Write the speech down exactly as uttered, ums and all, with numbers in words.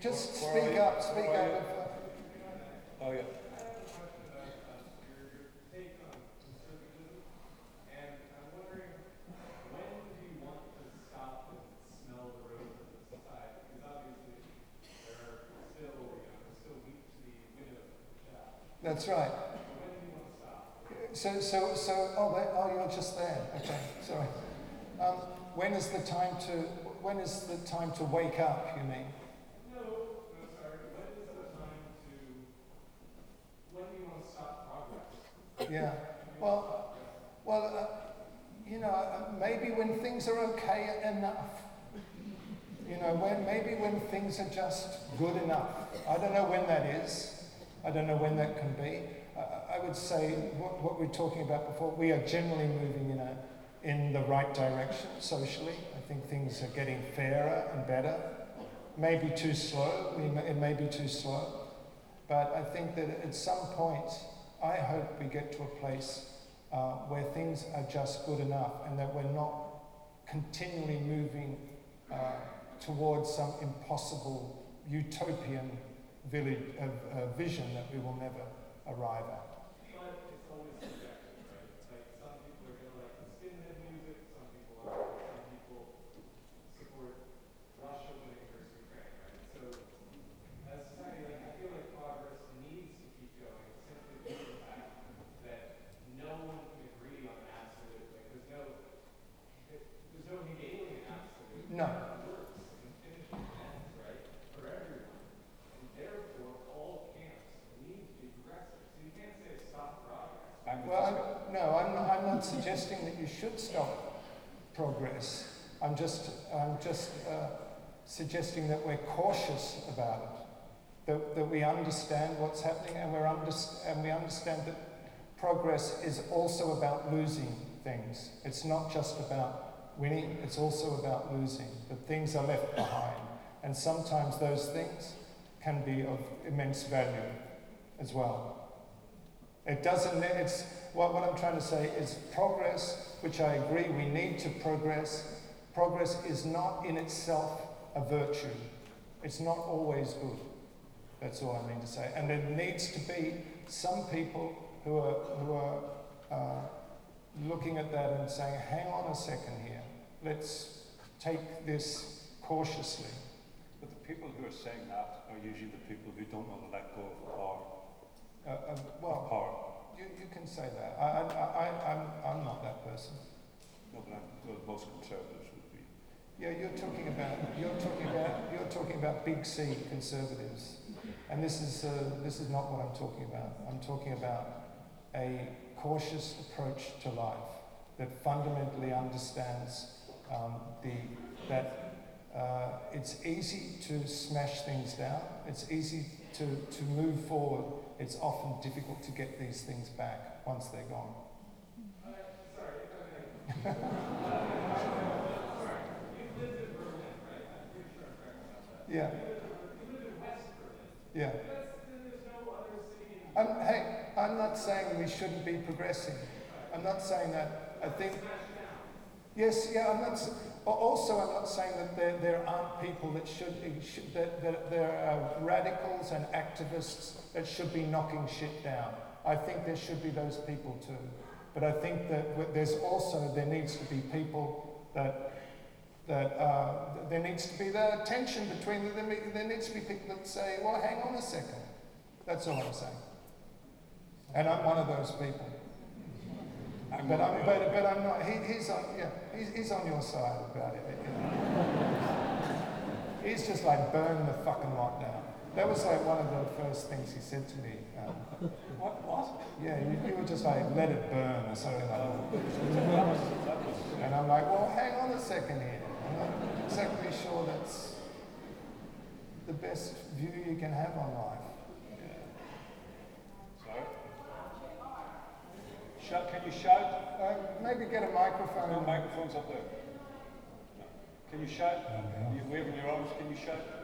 just Where- where speak are up, you? speak Where are up. you? If, uh, Oh, yeah. That's right. So, so, so, oh, wait, oh, you're just there. Okay, sorry. Um, when is the time to, when is the time to wake up, you mean? No, no, sorry. When is the time to, when do you want to stop progress? Yeah. Well, well, uh, you know, uh, maybe when things are okay enough. You know, when maybe when things are just good enough. I don't know when that is. I don't know when that can be. Uh, I would say what, what we were talking about before, we are generally moving in a in the right direction socially. I think things are getting fairer and better. Maybe too slow. We may, it may be too slow. But I think that at some point, I hope we get to a place uh, where things are just good enough and that we're not continually moving uh, towards some impossible utopian village, uh, uh, vision that we will never arrive at. But it's always subjective, right? Like some people are gonna like the skinhead music, some people are, some people support Russia when it goes to Ukraine, right? So as a society, like I feel like progress needs to keep going simply due to the fact that no one can agree on an absolute. Like there's no, there's no Hegelian absolute. No. That works and finishes ends, right? For everyone. And therefore, all camps need to be progressive. So you can't say stop progress. I'm Well, I'm, no, I'm not, I'm not suggesting that you should stop progress. I'm just, I'm just uh, suggesting that we're cautious about it, that, that we understand what's happening, and we're under, and we understand that progress is also about losing things. It's not just about winning; it's also about losing. That things are left behind, and sometimes those things can be of immense value as well. It doesn't, it's, what, what I'm trying to say is progress, which I agree we need to progress. Progress is not in itself a virtue. It's not always good. That's all I mean to say. And there needs to be some people who are, who are uh, looking at that and saying, hang on a second here. Let's take this cautiously. But the people who are saying that are usually the people who don't want to let go of power. Uh, uh, well, Power. You, you can say that. I, I, I, I'm, I'm not that person. No, but I'm, well, most conservatives would be. Yeah, you're talking about you're talking about you're talking about big C conservatives, and this is uh, this is not what I'm talking about. I'm talking about a cautious approach to life that fundamentally understands um, the that uh, it's easy to smash things down. It's easy to to move forward. It's often difficult to get these things back once they're gone. Uh, sorry, if I may. Sorry, you lived in Berlin, right? I'm pretty sure I'm correct about that. Yeah. You live in, you live in West Berlin. Yeah. That's, then there's no other city in I'm, hey, I'm not saying we shouldn't be progressing. I'm not saying that. I think. Yes, yeah. I'm not. Also, I'm not saying that there, there aren't people that should, should that, that there are radicals and activists that should be knocking shit down. I think there should be those people too. But I think that there's also there needs to be people that that uh, there needs to be the tension between them. There needs to be people that say, "Well, hang on a second." That's all I'm saying. And I'm one of those people. I'm But one I'm, of the but, other. but I'm not. He, he's on. Yeah, he's, he's on your side about it. You know. He's just like burn the fucking lot down. That was like one of the first things he said to me. Um, What? What? yeah, you, you were just like let it burn or something like that. That was, that was, And I'm like, well, hang on a second here. I'm not exactly sure that's the best view you can have on life. sorry. Shout, can you shout? Uh, maybe get a No microphone. microphones up there. No. Can you shout? Are you waving your arms? Can you shout?